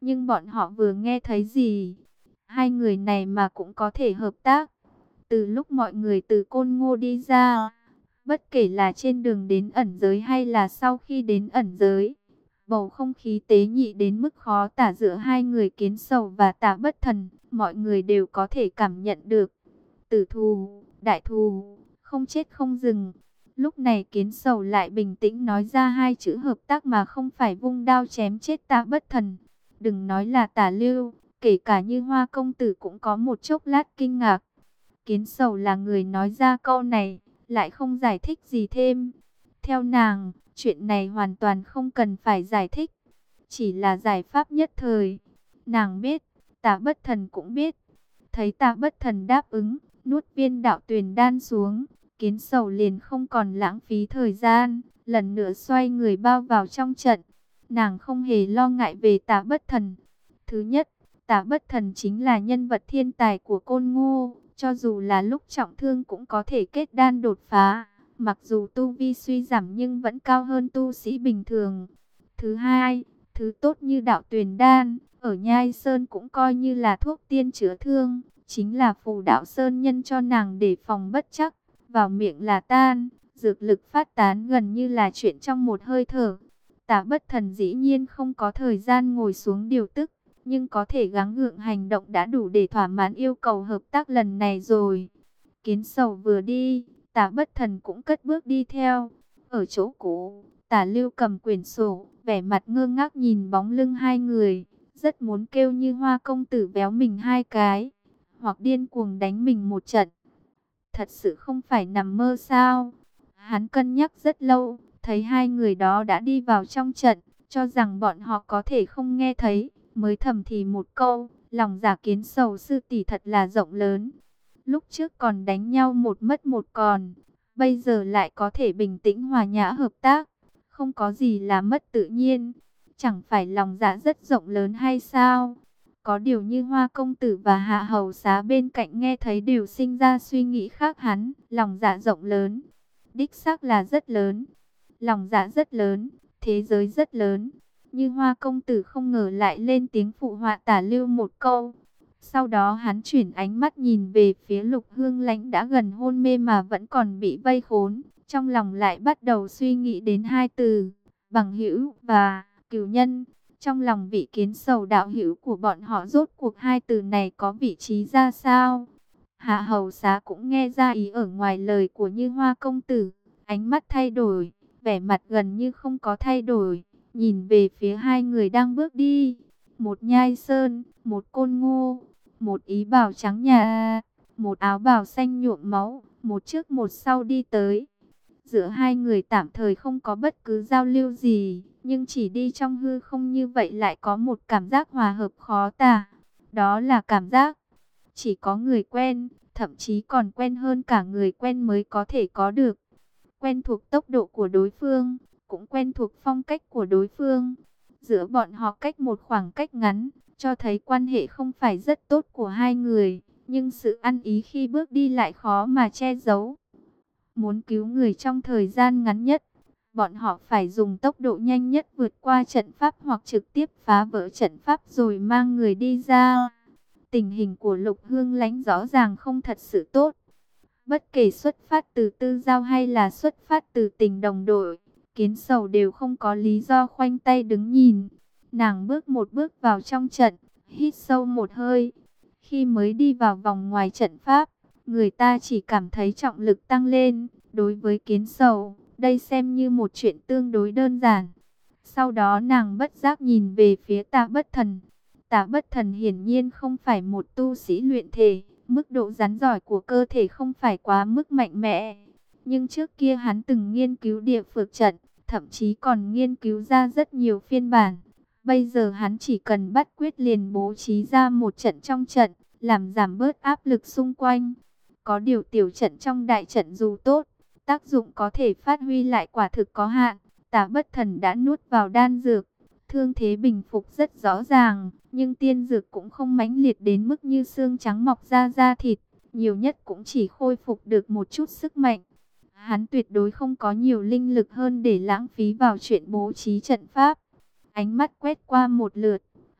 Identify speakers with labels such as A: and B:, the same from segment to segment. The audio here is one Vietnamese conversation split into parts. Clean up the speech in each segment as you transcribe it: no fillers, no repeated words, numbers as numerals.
A: Nhưng bọn họ vừa nghe thấy gì? Hai người này mà cũng có thể hợp tác. Từ lúc mọi người từ Côn Ngô đi ra, bất kể là trên đường đến ẩn giới hay là sau khi đến ẩn giới, bầu không khí tế nhị đến mức khó tả giữa hai người Kiến Sầu và Tả Bất Thần, mọi người đều có thể cảm nhận được. Tử thù, đại thù, không chết không dừng. Lúc này Kiến Sầu lại bình tĩnh nói ra hai chữ hợp tác mà không phải vung đao chém chết Tả Bất Thần. Đừng nói là Tả Lưu, kể cả như Hoa công tử cũng có một chốc lát kinh ngạc. Kiến Sầu là người nói ra câu này, lại không giải thích gì thêm. Theo nàng, chuyện này hoàn toàn không cần phải giải thích, chỉ là giải pháp nhất thời. Nàng biết, Tả Bất Thần cũng biết. Thấy Tả Bất Thần đáp ứng, nuốt viên đạo tuyền đan xuống, Kiến Sầu liền không còn lãng phí thời gian, lần nữa xoay người bao vào trong trận. Nàng không hề lo ngại về Tả Bất Thần. Thứ nhất, Tả Bất Thần chính là nhân vật thiên tài của Côn Ngô, cho dù là lúc trọng thương cũng có thể kết đan đột phá, mặc dù tu vi suy giảm nhưng vẫn cao hơn tu sĩ bình thường. Thứ hai, thứ tốt như đạo tuyền đan, ở Nhai Sơn cũng coi như là thuốc tiên chữa thương, chính là phù đạo sơn nhân cho nàng để phòng bất trắc, vào miệng là tan, dược lực phát tán gần như là chuyện trong một hơi thở. Tả Bất Thần dĩ nhiên không có thời gian ngồi xuống điều tức, nhưng có thể gắng gượng hành động đã đủ để thỏa mãn yêu cầu hợp tác lần này rồi. Kiến Sầu vừa đi, Tả Bất Thần cũng cất bước đi theo. Ở chỗ cũ, Tả Lưu cầm quyển sổ, vẻ mặt ngơ ngác nhìn bóng lưng hai người, rất muốn kêu như Hoa công tử véo mình hai cái, hoặc điên cuồng đánh mình một trận. Thật sự không phải nằm mơ sao? Hắn cân nhắc rất lâu, thấy hai người đó đã đi vào trong trận, cho rằng bọn họ có thể không nghe thấy, mới thầm thì một câu, lòng giả Kiến Sầu sư tỷ thật là rộng lớn. Lúc trước còn đánh nhau một mất một còn, bây giờ lại có thể bình tĩnh hòa nhã hợp tác, không có gì là mất tự nhiên. Chẳng phải lòng dạ rất rộng lớn hay sao? Có điều như Hoa công tử và Hạ hầu xá bên cạnh nghe thấy đều sinh ra suy nghĩ khác hắn, lòng dạ rộng lớn, đích xác là rất lớn. Lòng dạ rất lớn, thế giới rất lớn. Như Hoa công tử không ngờ lại lên tiếng phụ họa Tả Lưu một câu. Sau đó hắn chuyển ánh mắt nhìn về phía Lục Hương Lãnh đã gần hôn mê mà vẫn còn bị vây khốn. Trong lòng lại bắt đầu suy nghĩ đến hai từ, bằng hữu và cừu nhân. Trong lòng vị Kiến Sầu đạo hữu của bọn họ rốt cuộc hai từ này có vị trí ra sao? Hạ hầu xá cũng nghe ra ý ở ngoài lời của Như Hoa công tử. Ánh mắt thay đổi, vẻ mặt gần như không có thay đổi, nhìn về phía hai người đang bước đi. Một Nhai Sơn, một Côn Ngô, một ý bào trắng nhà, một áo bào xanh nhuộm máu, một trước một sau đi tới. Giữa hai người tạm thời không có bất cứ giao lưu gì, nhưng chỉ đi trong hư không như vậy lại có một cảm giác hòa hợp khó tả. Đó là cảm giác chỉ có người quen, thậm chí còn quen hơn cả người quen mới có thể có được. Quen thuộc tốc độ của đối phương, cũng quen thuộc phong cách của đối phương. Giữa bọn họ cách một khoảng cách ngắn, cho thấy quan hệ không phải rất tốt của hai người, nhưng sự ăn ý khi bước đi lại khó mà che giấu. Muốn cứu người trong thời gian ngắn nhất, bọn họ phải dùng tốc độ nhanh nhất vượt qua trận pháp hoặc trực tiếp phá vỡ trận pháp rồi mang người đi ra. Tình hình của Lục Hương Lãnh rõ ràng không thật sự tốt. Bất kể xuất phát từ tư giao hay là xuất phát từ tình đồng đội, Kiến Sầu đều không có lý do khoanh tay đứng nhìn. Nàng bước một bước vào trong trận, hít sâu một hơi. Khi mới đi vào vòng ngoài trận pháp, người ta chỉ cảm thấy trọng lực tăng lên. Đối với Kiến Sầu, đây xem như một chuyện tương đối đơn giản. Sau đó nàng bất giác nhìn về phía Tả Bất Thần. Tả Bất Thần hiển nhiên không phải một tu sĩ luyện thể, mức độ rắn giỏi của cơ thể không phải quá mức mạnh mẽ. Nhưng trước kia hắn từng nghiên cứu địa phược trận, thậm chí còn nghiên cứu ra rất nhiều phiên bản. Bây giờ hắn chỉ cần bắt quyết liền bố trí ra một trận trong trận, làm giảm bớt áp lực xung quanh. Có điều tiểu trận trong đại trận dù tốt, tác dụng có thể phát huy lại quả thực có hạn. Tả Bất Thần đã nuốt vào đan dược, thương thế bình phục rất rõ ràng, nhưng tiên dược cũng không mãnh liệt đến mức như xương trắng mọc ra da thịt, nhiều nhất cũng chỉ khôi phục được một chút sức mạnh. Hắn tuyệt đối không có nhiều linh lực hơn để lãng phí vào chuyện bố trí trận pháp. Ánh mắt quét qua một lượt,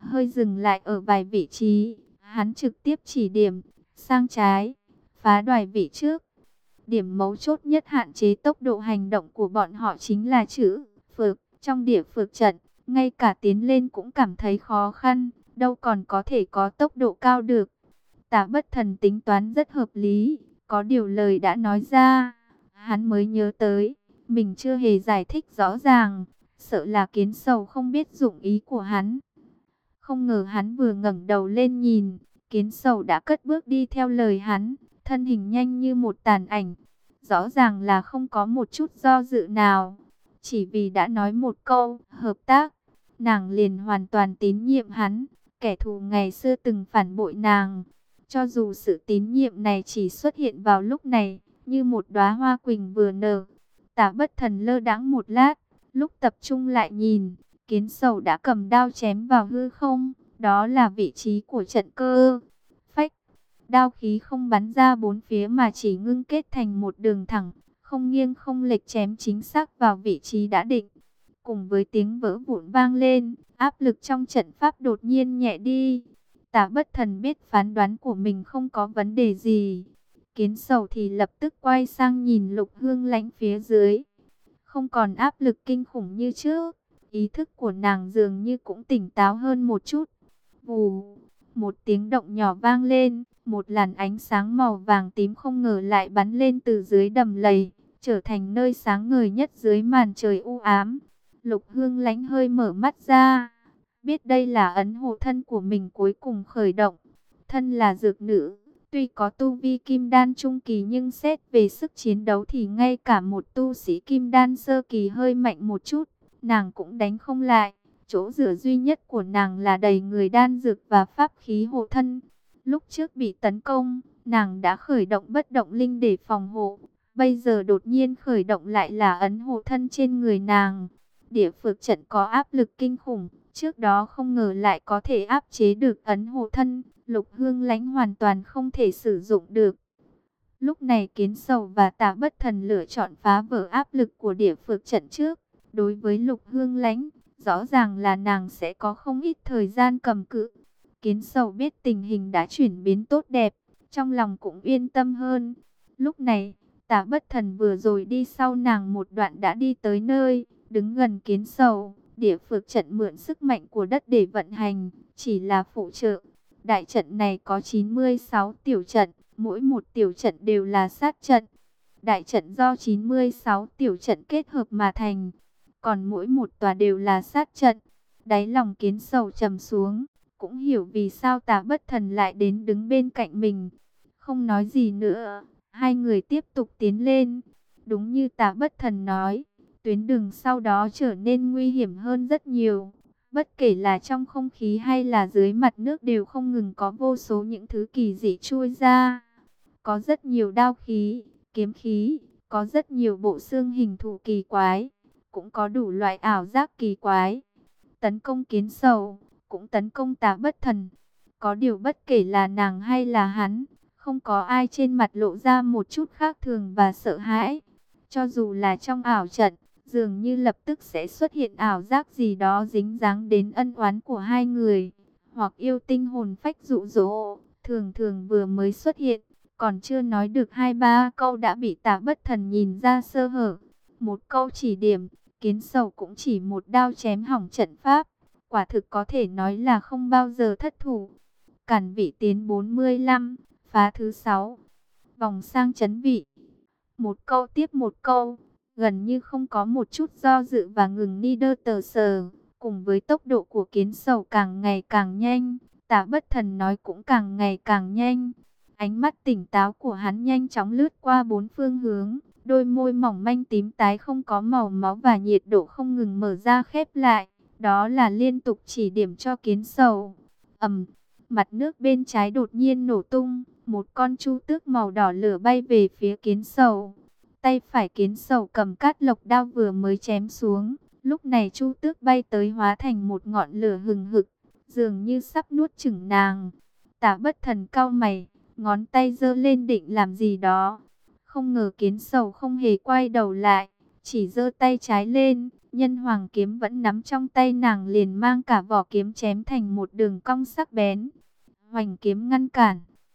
A: hơi dừng lại ở vài vị trí, hắn trực tiếp chỉ điểm, sang trái, phá đoài vị trước. Điểm mấu chốt nhất hạn chế tốc độ hành động của bọn họ chính là chữ phược. Trong địa phược trận, ngay cả tiến lên cũng cảm thấy khó khăn, đâu còn có thể có tốc độ cao được. Tả Bất Thần tính toán rất hợp lý, có điều lời đã nói ra, hắn mới nhớ tới, mình chưa hề giải thích rõ ràng, sợ là Kiến Sầu không biết dụng ý của hắn. Không ngờ hắn vừa ngẩng đầu lên nhìn, Kiến Sầu đã cất bước đi theo lời hắn, thân hình nhanh như một tàn ảnh. Rõ ràng là không có một chút do dự nào. Chỉ vì đã nói một câu, hợp tác, nàng liền hoàn toàn tín nhiệm hắn, kẻ thù ngày xưa từng phản bội nàng. Cho dù sự tín nhiệm này chỉ xuất hiện vào lúc này, như một đóa hoa quỳnh vừa nở. Tả Bất Thần lơ đãng một lát, lúc tập trung lại nhìn, Kiến Sầu đã cầm đao chém vào hư không, đó là vị trí của trận cơ. Phách, đao khí không bắn ra bốn phía mà chỉ ngưng kết thành một đường thẳng, không nghiêng không lệch chém chính xác vào vị trí đã định. Cùng với tiếng vỡ vụn vang lên, áp lực trong trận pháp đột nhiên nhẹ đi. Tả Bất Thần biết phán đoán của mình không có vấn đề gì. Kiến Sầu thì lập tức quay sang nhìn Lục Hương Lãnh phía dưới. Không còn áp lực kinh khủng như trước, ý thức của nàng dường như cũng tỉnh táo hơn một chút. Vù, một tiếng động nhỏ vang lên, một làn ánh sáng màu vàng tím không ngờ lại bắn lên từ dưới đầm lầy, trở thành nơi sáng ngời nhất dưới màn trời u ám. Lục Hương Lãnh hơi mở mắt ra, biết đây là ấn hộ thân của mình cuối cùng khởi động. Thân là dược nữ, tuy có tu vi kim đan trung kỳ nhưng xét về sức chiến đấu thì ngay cả một tu sĩ kim đan sơ kỳ hơi mạnh một chút, nàng cũng đánh không lại. Chỗ dựa duy nhất của nàng là đầy người đan dược và pháp khí hộ thân. Lúc trước bị tấn công, nàng đã khởi động bất động linh để phòng hộ. Bây giờ đột nhiên khởi động lại là ấn hộ thân trên người nàng. Địa phược trận có áp lực kinh khủng, trước đó không ngờ lại có thể áp chế được ấn hộ thân. Lục Hương Lãnh hoàn toàn không thể sử dụng được. Lúc này Kiến Sầu và Tả Bất Thần lựa chọn phá vỡ áp lực của địa phược trận trước. Đối với Lục Hương Lãnh, rõ ràng là nàng sẽ có không ít thời gian cầm cự. Kiến Sầu biết tình hình đã chuyển biến tốt đẹp, trong lòng cũng yên tâm hơn. Lúc này, Tả Bất Thần vừa rồi đi sau nàng một đoạn đã đi tới nơi, đứng gần Kiến Sầu. Địa phược trận mượn sức mạnh của đất để vận hành, chỉ là phụ trợ. Đại trận này có 96 tiểu trận, mỗi một tiểu trận đều là sát trận. Đại trận do 96 tiểu trận kết hợp mà thành, còn mỗi một tòa đều là sát trận. Đáy lòng Kiến Sầu trầm xuống, cũng hiểu vì sao Tả Bất Thần lại đến đứng bên cạnh mình. Không nói gì nữa, hai người tiếp tục tiến lên. Đúng như Tả Bất Thần nói, tuyến đường sau đó trở nên nguy hiểm hơn rất nhiều. Bất kể là trong không khí hay là dưới mặt nước đều không ngừng có vô số những thứ kỳ dị chui ra. Có rất nhiều đao khí, kiếm khí, có rất nhiều bộ xương hình thù kỳ quái, cũng có đủ loại ảo giác kỳ quái. Tấn công Kiến Sầu, cũng tấn công Tả Bất Thần. Có điều bất kể là nàng hay là hắn, không có ai trên mặt lộ ra một chút khác thường và sợ hãi. Cho dù là trong ảo trận, dường như lập tức sẽ xuất hiện ảo giác gì đó dính dáng đến ân oán của hai người, hoặc yêu tinh hồn phách dụ dỗ, thường thường vừa mới xuất hiện, còn chưa nói được 2-3 câu đã bị Tả Bất Thần nhìn ra sơ hở. Một câu chỉ điểm, Kiến Sầu cũng chỉ một đao chém hỏng trận pháp, quả thực có thể nói là không bao giờ thất thủ. Cản vị tiến 45, phá thứ 6, vòng sang chấn vị. Một câu tiếp một câu, gần như không có một chút do dự và ngừng ni đơ tờ sờ. Cùng với tốc độ của Kiến Sầu càng ngày càng nhanh, Tả Bất Thần nói cũng càng ngày càng nhanh. Ánh mắt tỉnh táo của hắn nhanh chóng lướt qua bốn phương hướng, đôi môi mỏng manh tím tái không có màu máu và nhiệt độ không ngừng mở ra khép lại. Đó là liên tục chỉ điểm cho Kiến Sầu. Mặt nước bên trái đột nhiên nổ tung, một con chu tước màu đỏ lửa bay về phía Kiến Sầu. Tay phải Kiến Sầu cầm cát lộc đao vừa mới chém xuống, lúc này chu tước bay tới hóa thành một ngọn lửa hừng hực, dường như sắp nuốt chửng nàng. Tả Bất Thần cau mày, ngón tay giơ lên định làm gì đó. Không ngờ Kiến Sầu không hề quay đầu lại, chỉ giơ tay trái lên, Nhân hoàng kiếm vẫn nắm trong tay, nàng liền mang cả vỏ kiếm chém thành một đường cong sắc bén. Hoành kiếm ngăn cản.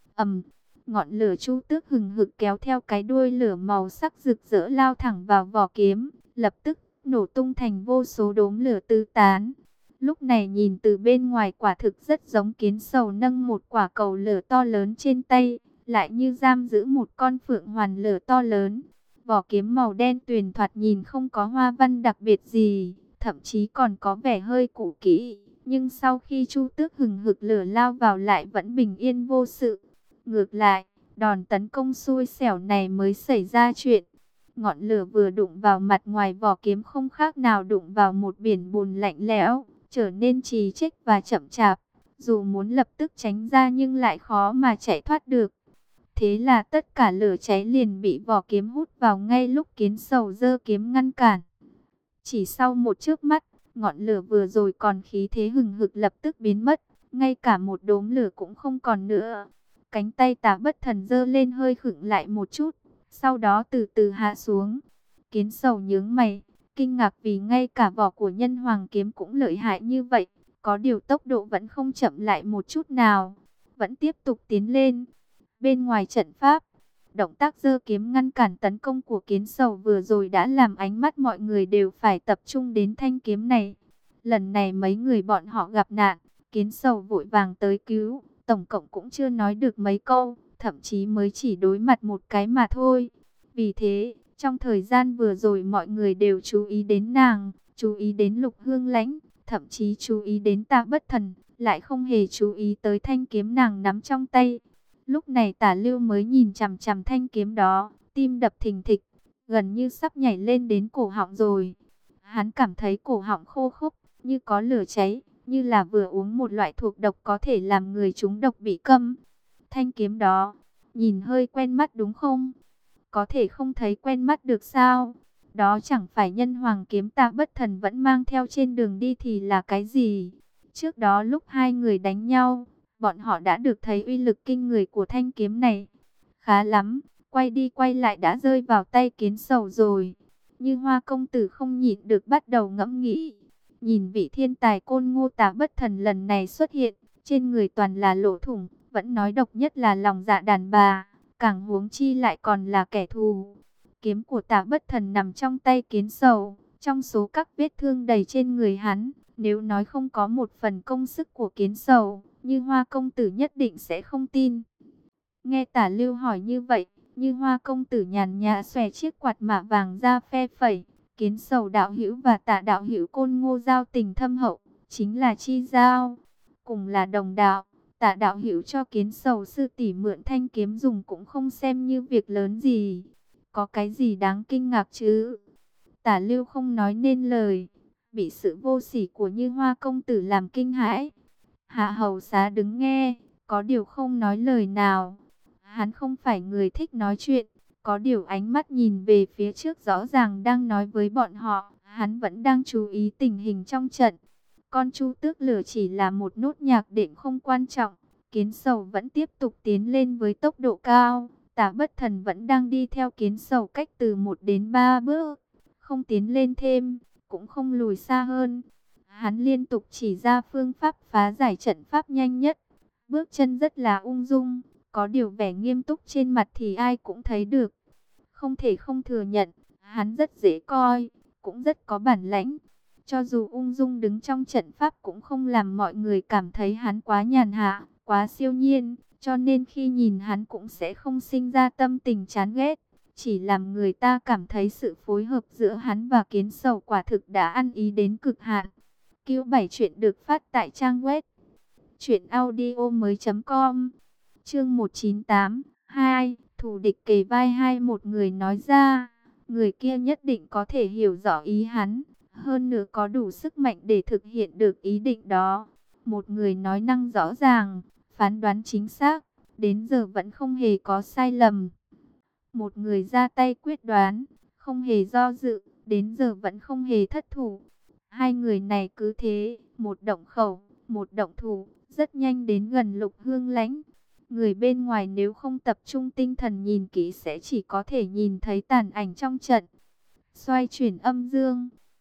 A: Ngọn lửa chu tước hừng hực kéo theo cái đuôi lửa màu sắc rực rỡ lao thẳng vào vỏ kiếm, lập tức nổ tung thành vô số đốm lửa tứ tán. Lúc này nhìn từ bên ngoài quả thực rất giống kiến sầu nâng một quả cầu lửa to lớn trên tay, lại như giam giữ một con phượng hoàn lửa to lớn. Vỏ kiếm màu đen tuyền thoạt nhìn không có hoa văn đặc biệt gì, thậm chí còn có vẻ hơi cũ kỹ. Nhưng sau khi chu tước hừng hực lửa lao vào lại vẫn bình yên vô sự. Ngược lại, đòn tấn công xui xẻo này mới xảy ra chuyện. Ngọn lửa vừa đụng vào mặt ngoài vỏ kiếm không khác nào đụng vào một biển bùn lạnh lẽo, trở nên trì trích và chậm chạp. Dù muốn lập tức tránh ra nhưng lại khó mà chạy thoát được. Thế là tất cả lửa cháy liền bị vỏ kiếm hút vào ngay lúc kiến sầu giơ kiếm ngăn cản. Chỉ sau một chớp mắt, ngọn lửa vừa rồi còn khí thế hừng hực lập tức biến mất, ngay cả một đốm lửa cũng không còn nữa. Cánh tay Tả Bất Thần giơ lên hơi khựng lại một chút, sau đó từ từ hạ xuống. Kiến sầu nhướng mày, kinh ngạc vì ngay cả vỏ của nhân hoàng kiếm cũng lợi hại như vậy, có điều tốc độ vẫn không chậm lại một chút nào, vẫn tiếp tục tiến lên. Bên ngoài trận pháp, động tác giơ kiếm ngăn cản tấn công của kiến sầu vừa rồi đã làm ánh mắt mọi người đều phải tập trung đến thanh kiếm này. Lần này mấy người bọn họ gặp nạn, kiến sầu vội vàng tới cứu, tổng cộng cũng chưa nói được mấy câu, thậm chí mới chỉ đối mặt một cái mà thôi. Vì thế, trong thời gian vừa rồi mọi người đều chú ý đến nàng, chú ý đến Lục Hương Lãnh, thậm chí chú ý đến Tả Bất Thần, lại không hề chú ý tới thanh kiếm nàng nắm trong tay. Lúc này Tả Lưu mới nhìn chằm chằm thanh kiếm đó, tim đập thình thịch, gần như sắp nhảy lên đến cổ họng rồi. Hắn cảm thấy cổ họng khô khốc, như có lửa cháy, như là vừa uống một loại thuộc độc có thể làm người trúng độc bị câm. Thanh kiếm đó, nhìn hơi quen mắt đúng không? Có thể không thấy quen mắt được sao? Đó chẳng phải nhân hoàng kiếm Tả Bất Thần vẫn mang theo trên đường đi thì là cái gì? Trước đó lúc hai người đánh nhau, bọn họ đã được thấy uy lực kinh người của thanh kiếm này. Khá lắm, quay đi quay lại đã rơi vào tay kiến sầu rồi. Như Hoa công tử không nhịn được bắt đầu ngẫm nghĩ. Nhìn vị thiên tài côn ngô Tả Bất Thần lần này xuất hiện, trên người toàn là lỗ thủng, vẫn nói độc nhất là lòng dạ đàn bà, càng huống chi lại còn là kẻ thù. Kiếm của Tả Bất Thần nằm trong tay kiến sầu, trong số các vết thương đầy trên người hắn, nếu nói không có một phần công sức của kiến sầu, Như Hoa công tử nhất định sẽ không tin. Nghe Tả Lưu hỏi như vậy, Như Hoa công tử nhàn nhã xòe chiếc quạt mạ vàng ra phe phẩy. Kiến sầu đạo hữu và Tả đạo hữu côn ngô giao tình thâm hậu, chính là chi giao, cùng là đồng đạo. Tả đạo hữu cho kiến sầu sư tỷ mượn thanh kiếm dùng cũng không xem như việc lớn gì. Có cái gì đáng kinh ngạc chứ? Tả Lưu không nói nên lời, bị sự vô sỉ của Như Hoa công tử làm kinh hãi. Hạ hầu xá đứng nghe, có điều không nói lời nào. Hắn không phải người thích nói chuyện, có điều ánh mắt nhìn về phía trước rõ ràng đang nói với bọn họ. Hắn vẫn đang chú ý tình hình trong trận. Con chu tước lửa chỉ là một nốt nhạc đệm không quan trọng. Kiến sầu vẫn tiếp tục tiến lên với tốc độ cao. Tả Bất Thần vẫn đang đi theo kiến sầu cách từ 1 đến 3 bước, không tiến lên thêm, cũng không lùi xa hơn. Hắn liên tục chỉ ra phương pháp phá giải trận pháp nhanh nhất. Bước chân rất là ung dung, có điều vẻ nghiêm túc trên mặt thì ai cũng thấy được. Không thể không thừa nhận, hắn rất dễ coi, cũng rất có bản lãnh. Cho dù ung dung đứng trong trận pháp cũng không làm mọi người cảm thấy hắn quá nhàn hạ, quá siêu nhiên. Cho nên khi nhìn hắn cũng sẽ không sinh ra tâm tình chán ghét. Chỉ làm người ta cảm thấy sự phối hợp giữa hắn và kiến sầu quả thực đã ăn ý đến cực hạn. Cứu 7 chuyện được phát tại trang web truyệnaudiomoi.com. Chương 198, 2, thù địch kề vai hai. Một người nói ra, người kia nhất định có thể hiểu rõ ý hắn, hơn nữa có đủ sức mạnh để thực hiện được ý định đó. Một người nói năng rõ ràng, phán đoán chính xác, đến giờ vẫn không hề có sai lầm. Một người ra tay quyết đoán, không hề do dự, đến giờ vẫn không hề thất thủ. Hai người này cứ thế, một động khẩu, một động thủ, rất nhanh đến gần Lục Hương Lãnh. Người bên ngoài nếu không tập trung tinh thần nhìn kỹ sẽ chỉ có thể nhìn thấy tàn ảnh trong trận. Xoay chuyển âm dương.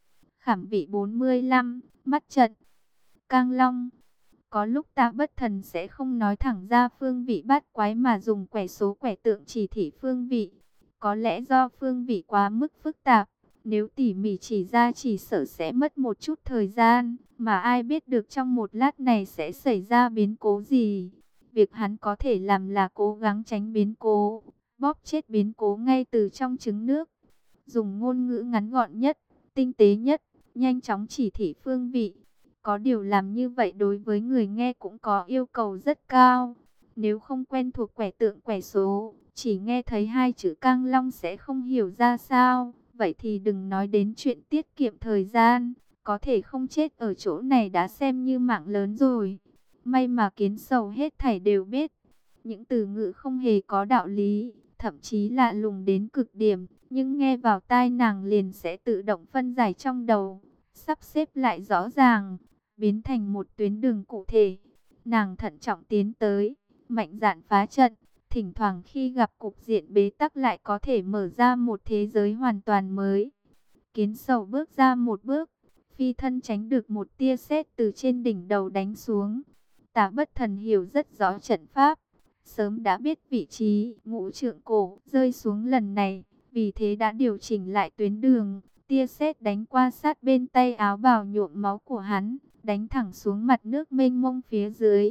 A: Khảm vị 45, mắt trận. Cang Long. Có lúc Tạ Bất Thần sẽ không nói thẳng ra phương vị bát quái mà dùng quẻ số quẻ tượng chỉ thị phương vị. Có lẽ do phương vị quá mức phức tạp, nếu tỉ mỉ chỉ ra chỉ sợ sẽ mất một chút thời gian, mà ai biết được trong một lát này sẽ xảy ra biến cố gì. Việc hắn có thể làm là cố gắng tránh biến cố, bóp chết biến cố ngay từ trong trứng nước. Dùng ngôn ngữ ngắn gọn nhất, tinh tế nhất, nhanh chóng chỉ thị phương vị. Có điều làm như vậy đối với người nghe cũng có yêu cầu rất cao. Nếu không quen thuộc quẻ tượng quẻ số, chỉ nghe thấy hai chữ Cang Long sẽ không hiểu ra sao. Vậy thì đừng nói đến chuyện tiết kiệm thời gian, có thể không chết ở chỗ này đã xem như mạng lớn rồi. May mà Kiến Sầu hết thảy đều biết. Những từ ngữ không hề có đạo lý, thậm chí lạ lùng đến cực điểm, nhưng nghe vào tai nàng liền sẽ tự động phân giải trong đầu, sắp xếp lại rõ ràng, biến thành một tuyến đường cụ thể. Nàng thận trọng tiến tới, mạnh dạn phá trận, thỉnh thoảng khi gặp cục diện bế tắc lại có thể mở ra một thế giới hoàn toàn mới. Kiến Sầu bước ra một bước, phi thân tránh được một tia sét từ trên đỉnh đầu đánh xuống. Tạ Bất Thần hiểu rất rõ trận pháp, sớm đã biết vị trí ngũ trượng cổ rơi xuống lần này, vì thế đã điều chỉnh lại tuyến đường. Tia sét đánh qua sát bên tay áo bào nhuộm máu của hắn, đánh thẳng xuống mặt nước mênh mông phía dưới.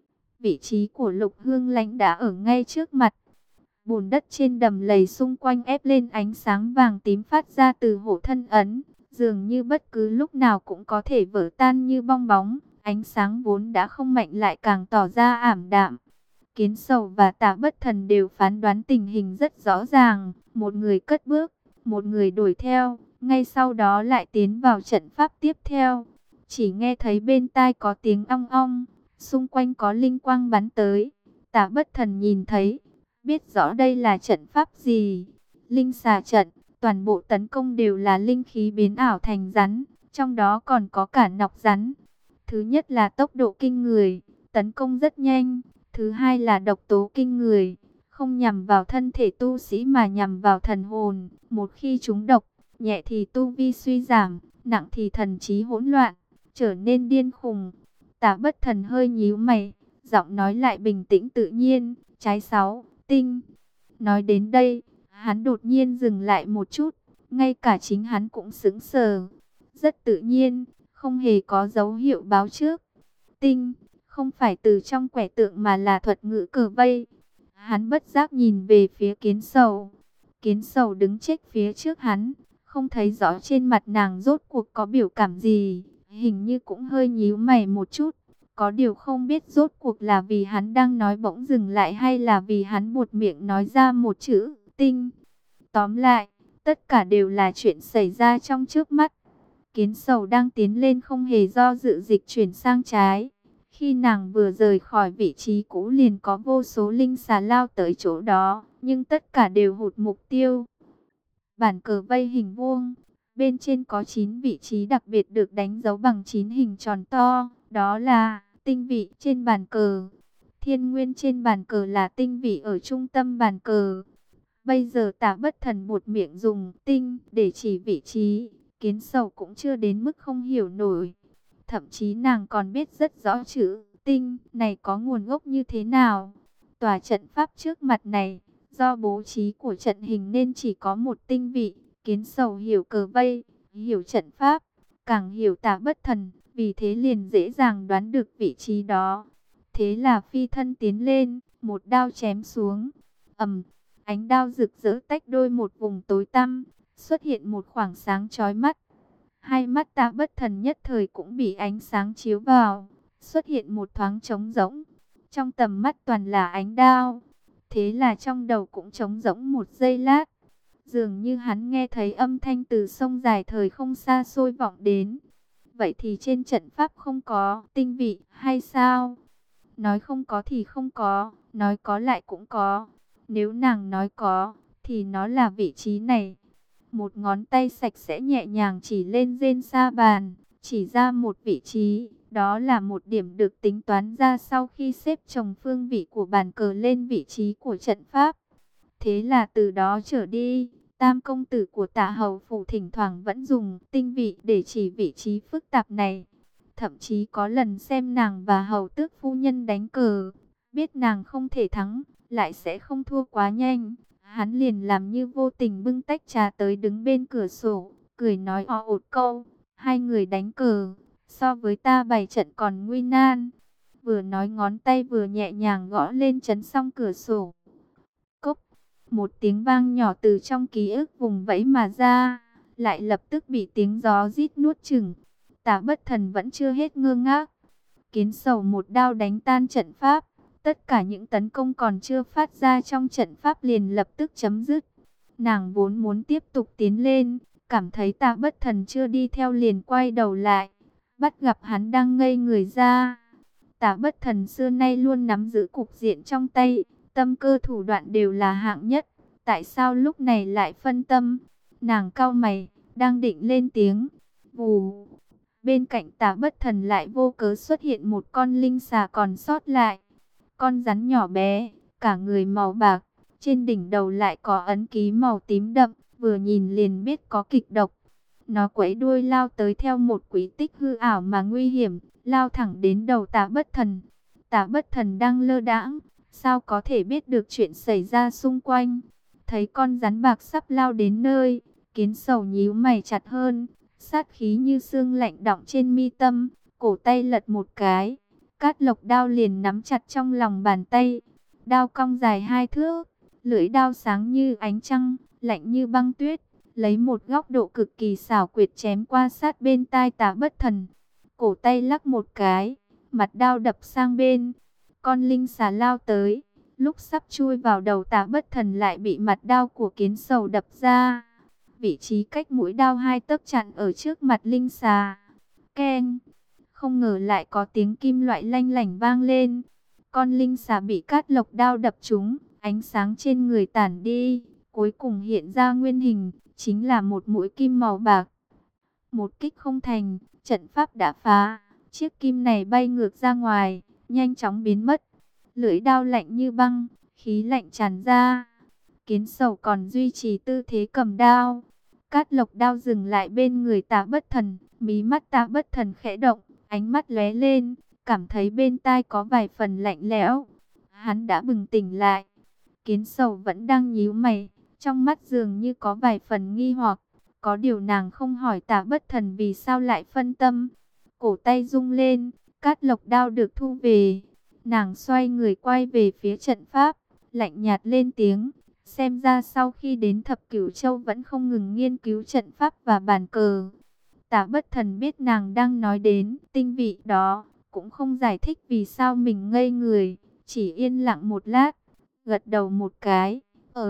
A: Vị trí của Lục Hương Lãnh đã ở ngay trước mặt. Bùn đất trên đầm lầy xung quanh ép lên ánh sáng vàng tím phát ra từ hổ thân ấn, dường như bất cứ lúc nào cũng có thể vỡ tan như bong bóng. Ánh sáng vốn đã không mạnh lại càng tỏ ra ảm đạm. Kiến Sầu và Tạ Bất Thần đều phán đoán tình hình rất rõ ràng. Một người cất bước, một người đuổi theo, ngay sau đó lại tiến vào trận pháp tiếp theo. Chỉ nghe thấy bên tai có tiếng ong ong, xung quanh có linh quang bắn tới. Tạ Bất Thần nhìn thấy, biết rõ đây là trận pháp gì. Linh xà trận, toàn bộ tấn công đều là linh khí biến ảo thành rắn, trong đó còn có cả nọc rắn. Thứ nhất là tốc độ kinh người, tấn công rất nhanh. Thứ hai là độc tố kinh người, không nhằm vào thân thể tu sĩ mà nhằm vào thần hồn. Một khi trúng độc, nhẹ thì tu vi suy giảm, nặng thì thần trí hỗn loạn, trở nên điên khùng. Tạ Bất Thần hơi nhíu mày, giọng nói lại bình tĩnh tự nhiên, trái 6, tinh. Nói đến đây, hắn đột nhiên dừng lại một chút, ngay cả chính hắn cũng sững sờ. Rất tự nhiên, không hề có dấu hiệu báo trước. Tinh, không phải từ trong quẻ tượng mà là thuật ngữ cờ vây. Hắn bất giác nhìn về phía Kiến Sầu. Kiến Sầu đứng chết phía trước hắn, không thấy rõ trên mặt nàng rốt cuộc có biểu cảm gì, hình như cũng hơi nhíu mày một chút. Có điều không biết rốt cuộc là vì hắn đang nói bỗng dừng lại hay là vì hắn buột miệng nói ra một chữ tinh. Tóm lại, tất cả đều là chuyện xảy ra trong trước mắt. Kiến Sầu đang tiến lên không hề do dự dịch chuyển sang trái. Khi nàng vừa rời khỏi vị trí cũ liền có vô số linh xà lao tới chỗ đó, nhưng tất cả đều hụt mục tiêu. Bản cờ vây hình vuông, bên trên có 9 vị trí đặc biệt được đánh dấu bằng 9 hình tròn to, đó là tinh vị trên bàn cờ. Thiên nguyên trên bàn cờ là tinh vị ở trung tâm bàn cờ. Bây giờ Tạ Bất Thần buột miệng dùng tinh để chỉ vị trí, Kiến Sầu cũng chưa đến mức không hiểu nổi. Thậm chí nàng còn biết rất rõ chữ tinh này có nguồn gốc như thế nào. Tòa trận pháp trước mặt này, do bố trí của trận hình nên chỉ có một tinh vị. Kiến Sầu hiểu cờ vây, hiểu trận pháp, càng hiểu Tạ Bất Thần, vì thế liền dễ dàng đoán được vị trí đó. Thế là phi thân tiến lên, một đao chém xuống. Ánh đao rực rỡ tách đôi một vùng tối tăm, xuất hiện một khoảng sáng chói mắt. Hai mắt Tạ Bất Thần nhất thời cũng bị ánh sáng chiếu vào, xuất hiện một thoáng trống rỗng. Trong tầm mắt toàn là ánh đao. Thế là trong đầu cũng trống rỗng một giây lát. Dường như hắn nghe thấy âm thanh từ sông dài thời không xa xôi vọng đến. Vậy thì trên trận pháp không có tinh vị hay sao? Nói không có thì không có, nói có lại cũng có. Nếu nàng nói có, thì nó là vị trí này. Một ngón tay sạch sẽ nhẹ nhàng chỉ lên trên sa bàn, chỉ ra một vị trí. Đó là một điểm được tính toán ra sau khi xếp chồng phương vị của bàn cờ lên vị trí của trận pháp. Thế là từ đó trở đi, Tam công tử của Tạ hầu phủ thỉnh thoảng vẫn dùng tinh vị để chỉ vị trí phức tạp này. Thậm chí có lần xem nàng và hầu tước phu nhân đánh cờ, biết nàng không thể thắng, lại sẽ không thua quá nhanh. Hắn liền làm như vô tình bưng tách trà tới đứng bên cửa sổ, cười nói o ột câu, hai người đánh cờ, so với ta bày trận còn nguy nan. Vừa nói ngón tay vừa nhẹ nhàng gõ lên chấn song cửa sổ. Cốc, một tiếng vang nhỏ từ trong ký ức vùng vẫy mà ra, lại lập tức bị tiếng gió rít nuốt chửng. Tả Bất Thần vẫn chưa hết ngơ ngác. Kiến Sầu một đao đánh tan trận pháp, tất cả những tấn công còn chưa phát ra trong trận pháp liền lập tức chấm dứt. Nàng vốn muốn tiếp tục tiến lên, cảm thấy Tả Bất Thần chưa đi theo liền quay đầu lại, bắt gặp hắn đang ngây người ra. Tả Bất Thần xưa nay luôn nắm giữ cục diện trong tay, tâm cơ thủ đoạn đều là hạng nhất, tại sao lúc này lại phân tâm? Nàng cau mày, đang định lên tiếng, vù. Bên cạnh Tả Bất Thần lại vô cớ xuất hiện một con linh xà còn sót lại. Con rắn nhỏ bé, cả người màu bạc, trên đỉnh đầu lại có ấn ký màu tím đậm, vừa nhìn liền biết có kịch độc. Nó quẫy đuôi lao tới theo một quỹ tích hư ảo mà nguy hiểm, lao thẳng đến đầu Tả Bất Thần. Tả Bất Thần đang lơ đãng, sao có thể biết được chuyện xảy ra xung quanh. Thấy con rắn bạc sắp lao đến nơi, Kiến Sầu nhíu mày chặt hơn, sát khí như xương lạnh đọng trên mi tâm, cổ tay lật một cái, Cát Lộc đao liền nắm chặt trong lòng bàn tay. Đao cong dài 2 thước, lưỡi đao sáng như ánh trăng, lạnh như băng tuyết, lấy một góc độ cực kỳ xảo quyệt chém qua sát bên tai Tả Bất Thần. Cổ tay lắc một cái, mặt đao đập sang bên, con linh xà lao tới, lúc sắp chui vào đầu Tả Bất Thần lại bị mặt đao của Kiến Sầu đập ra. Vị trí cách mũi đao 2 tấc chặn ở trước mặt linh xà. Keng! Không ngờ lại có tiếng kim loại lanh lảnh vang lên. Con linh xà bị Cát Lộc đao đập trúng, ánh sáng trên người tản đi, cuối cùng hiện ra nguyên hình, chính là một mũi kim màu bạc. Một kích không thành, trận pháp đã phá, chiếc kim này bay ngược ra ngoài, nhanh chóng biến mất. Lưỡi đao lạnh như băng, khí lạnh tràn ra. Kiến Sầu còn duy trì tư thế cầm đao. Cát Lộc đao dừng lại bên người Tả Bất Thần, mí mắt Tả Bất Thần khẽ động, ánh mắt lóe lên, cảm thấy bên tai có vài phần lạnh lẽo. Hắn đã bừng tỉnh lại. Kiến Sầu vẫn đang nhíu mày, trong mắt dường như có vài phần nghi hoặc. Có điều nàng không hỏi Tả Bất Thần vì sao lại phân tâm. Cổ tay rung lên, Cát Lộc đao được thu về. Nàng xoay người quay về phía trận pháp, lạnh nhạt lên tiếng. Xem ra sau khi đến Thập Cửu Châu vẫn không ngừng nghiên cứu trận pháp và bàn cờ. Tả Bất Thần biết nàng đang nói đến tinh vị đó, cũng không giải thích vì sao mình ngây người, chỉ yên lặng một lát, gật đầu một cái,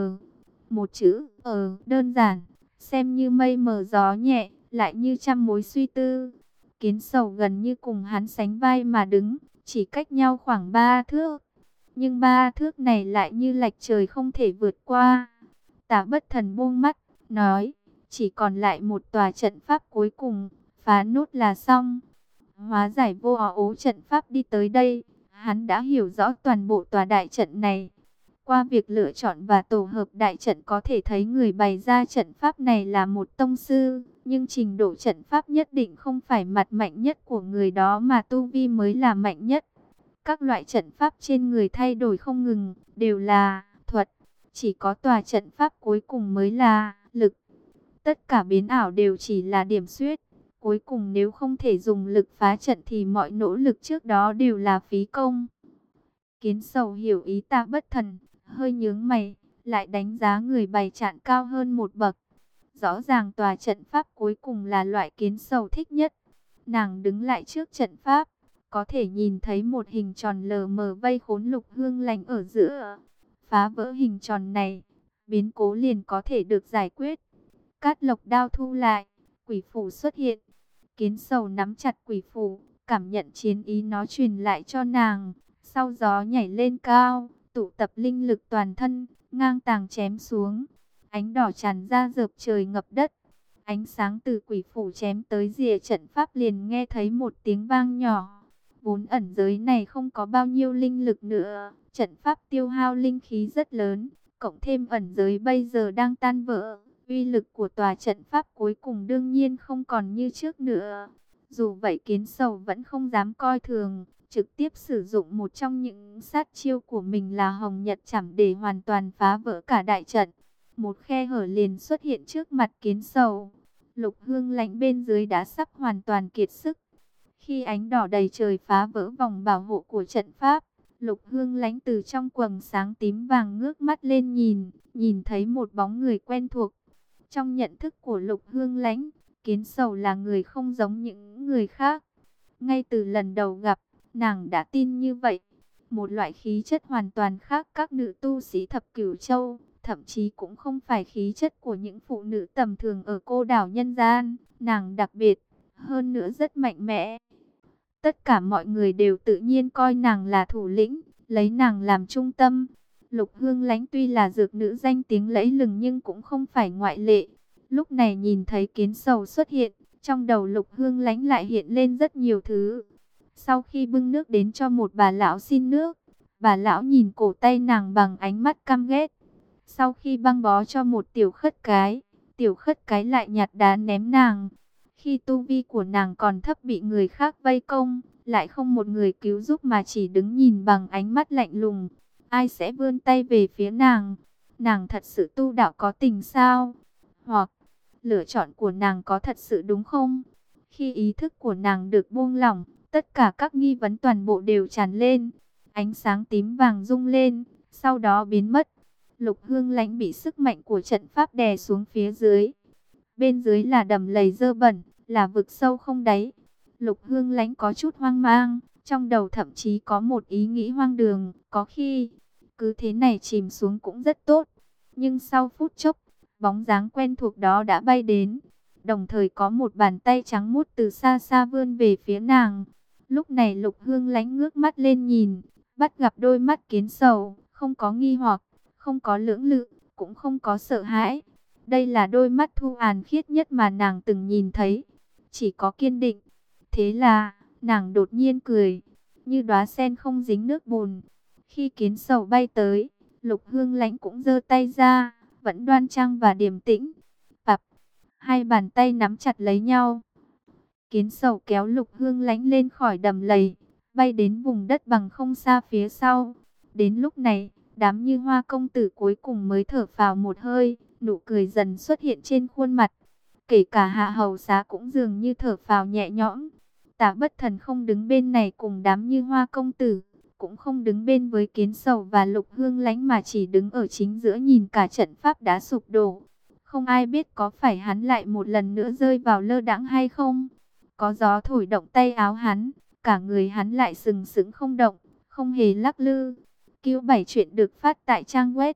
A: một chữ, đơn giản, xem như mây mờ gió nhẹ, lại như trăm mối suy tư. Kiến Sầu gần như cùng hắn sánh vai mà đứng, chỉ cách nhau khoảng 3 thước. Nhưng 3 thước này lại như lạch trời không thể vượt qua. Tả Bất Thần buông mắt, nói, chỉ còn lại một tòa trận pháp cuối cùng, phá nốt là xong. Hóa giải vô ố trận pháp đi tới đây, hắn đã hiểu rõ toàn bộ tòa đại trận này. Qua việc lựa chọn và tổ hợp đại trận có thể thấy người bày ra trận pháp này là một tông sư, nhưng trình độ trận pháp nhất định không phải mặt mạnh nhất của người đó mà tu vi mới là mạnh nhất. Các loại trận pháp trên người thay đổi không ngừng, đều là thuật, chỉ có tòa trận pháp cuối cùng mới là lực. Tất cả biến ảo đều chỉ là điểm xuyết, cuối cùng nếu không thể dùng lực phá trận thì mọi nỗ lực trước đó đều là phí công. Kiến Sầu hiểu ý Tả Bất Thần, hơi nhướng mày, lại đánh giá người bày trận cao hơn một bậc. Rõ ràng tòa trận pháp cuối cùng là loại Kiến Sầu thích nhất. Nàng đứng lại trước trận pháp, có thể nhìn thấy một hình tròn lờ mờ vây khốn Lục Hương Lánh ở giữa. Phá vỡ hình tròn này, biến cố liền có thể được giải quyết. Cát Lộc đao thu lại, quỷ phủ xuất hiện. Kiến Sầu nắm chặt quỷ phủ, cảm nhận chiến ý nó truyền lại cho nàng. Sau gió nhảy lên cao, tụ tập linh lực toàn thân, ngang tàng chém xuống. Ánh đỏ tràn ra dợp trời ngập đất. Ánh sáng từ quỷ phủ chém tới rìa trận pháp liền nghe thấy một tiếng vang nhỏ. Vốn ẩn giới này không có bao nhiêu linh lực nữa, trận pháp tiêu hao linh khí rất lớn, cộng thêm ẩn giới bây giờ đang tan vỡ, Uy lực của tòa trận pháp cuối cùng đương nhiên không còn như trước nữa. Dù vậy Kiến Sầu vẫn không dám coi thường, trực tiếp sử dụng một trong những sát chiêu của mình là Hồng Nhật Chảm để hoàn toàn phá vỡ cả đại trận. Một khe hở liền xuất hiện trước mặt Kiến Sầu. Lục Hương Lãnh bên dưới đã sắp hoàn toàn kiệt sức. Khi ánh đỏ đầy trời phá vỡ vòng bảo hộ của trận pháp, Lục Hương Lãnh từ trong quầng sáng tím vàng ngước mắt lên nhìn thấy một bóng người quen thuộc. Trong nhận thức của Lục Hương Lãnh, Kiến Sầu là người không giống những người khác. Ngay từ lần đầu gặp, nàng đã tin như vậy. Một loại khí chất hoàn toàn khác các nữ tu sĩ thập cửu châu, thậm chí cũng không phải khí chất của những phụ nữ tầm thường ở cô đảo nhân gian. Nàng đặc biệt, hơn nữa rất mạnh mẽ. Tất cả mọi người đều tự nhiên coi nàng là thủ lĩnh, lấy nàng làm trung tâm. Lục Hương Lãnh tuy là dược nữ danh tiếng lẫy lừng nhưng cũng không phải ngoại lệ. Lúc này nhìn thấy Kiến Sầu xuất hiện, trong đầu Lục Hương Lãnh lại hiện lên rất nhiều thứ. Sau khi bưng nước đến cho một bà lão xin nước, bà lão nhìn cổ tay nàng bằng ánh mắt căm ghét. Sau khi băng bó cho một tiểu khất cái lại nhặt đá ném nàng. Khi tu vi của nàng còn thấp bị người khác vây công, lại không một người cứu giúp mà chỉ đứng nhìn bằng ánh mắt lạnh lùng. Ai sẽ vươn tay về phía nàng? Nàng thật sự tu đạo có tình sao? Hoặc lựa chọn của nàng có thật sự đúng không? Khi ý thức của nàng được buông lỏng, tất cả các nghi vấn toàn bộ đều tràn lên. Ánh sáng tím vàng rung lên, sau đó biến mất. Lục Hương Lãnh bị sức mạnh của trận pháp đè xuống phía dưới. Bên dưới là đầm lầy dơ bẩn, là vực sâu không đáy. Lục Hương Lãnh có chút hoang mang, trong đầu thậm chí có một ý nghĩ hoang đường, có khi cứ thế này chìm xuống cũng rất tốt. Nhưng sau phút chốc, bóng dáng quen thuộc đó đã bay đến, đồng thời có một bàn tay trắng muốt từ xa xa vươn về phía nàng. Lúc này Lục Hương Lãnh ngước mắt lên nhìn, bắt gặp đôi mắt Kiến Sầu, không có nghi hoặc, không có lưỡng lự, cũng không có sợ hãi. Đây là đôi mắt thu hàn khiết nhất mà nàng từng nhìn thấy, chỉ có kiên định. Thế là, nàng đột nhiên cười, như đóa sen không dính nước bùn. Khi Kiến Sầu bay tới, Lục Hương Lãnh cũng giơ tay ra, vẫn đoan trang và điềm tĩnh. Bập, hai bàn tay nắm chặt lấy nhau. Kiến Sầu kéo Lục Hương Lãnh lên khỏi đầm lầy, bay đến vùng đất bằng không xa phía sau. Đến lúc này, đám Như Hoa công tử cuối cùng mới thở phào một hơi, nụ cười dần xuất hiện trên khuôn mặt. Kể cả Hạ Hầu Xá cũng dường như thở phào nhẹ nhõm. Tả Bất Thần không đứng bên này cùng đám Như Hoa công tử, cũng không đứng bên với Kiến Sầu và Lục Hương Lãnh mà chỉ đứng ở chính giữa nhìn cả trận pháp đã sụp đổ. Không ai biết có phải hắn lại một lần nữa rơi vào lơ đãng hay không. Có gió thổi động tay áo hắn, cả người hắn lại sừng sững không động, không hề lắc lư. Cứu 7 chuyện được phát tại trang web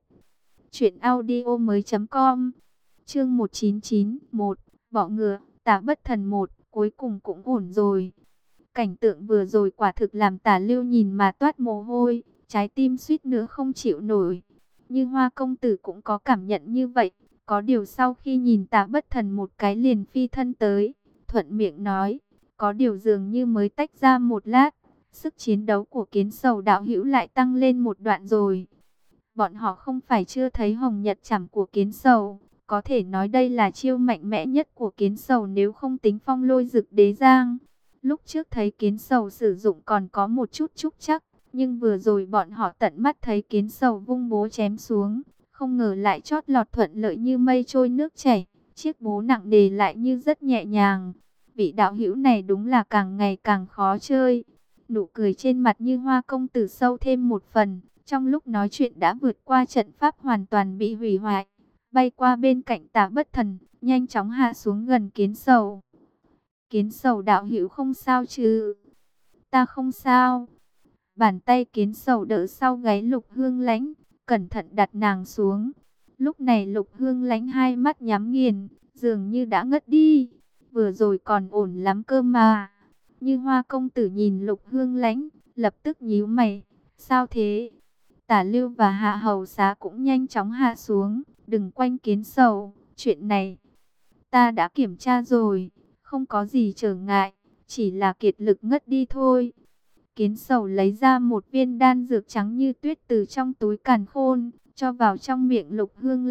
A: truyệnaudiomoi.com. Chương 1991, bỏ ngựa, Tả Bất Thần 1, cuối cùng cũng ổn rồi. Cảnh tượng vừa rồi quả thực làm Tả Lưu nhìn mà toát mồ hôi, trái tim suýt nữa không chịu nổi. Như Hoa công tử cũng có cảm nhận như vậy, có điều sau khi nhìn Tả Bất Thần một cái liền phi thân tới, thuận miệng nói, có điều dường như mới tách ra một lát, sức chiến đấu của Kiến Sầu đạo hữu lại tăng lên một đoạn rồi. Bọn họ không phải chưa thấy Hồng Nhật Chảm của Kiến Sầu, có thể nói đây là chiêu mạnh mẽ nhất của Kiến Sầu nếu không tính Phong Lôi Dực Đế Giang. Lúc trước thấy Kiến Sầu sử dụng còn có một chút trúc chắc, nhưng vừa rồi bọn họ tận mắt thấy Kiến Sầu vung búa chém xuống, không ngờ lại chót lọt thuận lợi như mây trôi nước chảy, chiếc búa nặng nề lại như rất nhẹ nhàng. Vị đạo hữu này đúng là càng ngày càng khó chơi. Nụ cười trên mặt Như Hoa công tử sâu thêm một phần, trong lúc nói chuyện đã vượt qua trận pháp hoàn toàn bị hủy hoại, bay qua bên cạnh Tả Bất Thần, nhanh chóng hạ xuống gần Kiến Sầu. Kiến Sầu đạo hữu không sao chứ? Ta không sao. Bàn tay Kiến Sầu đỡ sau gáy Lục Hương Lãnh, cẩn thận đặt nàng xuống. Lúc này Lục Hương Lãnh hai mắt nhắm nghiền, dường như đã ngất đi. Vừa rồi còn ổn lắm cơ mà. Như Hoa công tử nhìn Lục Hương Lãnh, lập tức nhíu mày. Sao thế? Tả Lưu và Hạ Hầu Xá cũng nhanh chóng hạ xuống, đừng quanh Kiến Sầu. Chuyện này, ta đã kiểm tra rồi, không có gì trở ngại, chỉ là kiệt lực ngất đi thôi. Kiến Sầu lấy ra một viên đan dược trắng như tuyết từ trong túi càn khôn, cho vào trong miệng Lục Hương Lãnh,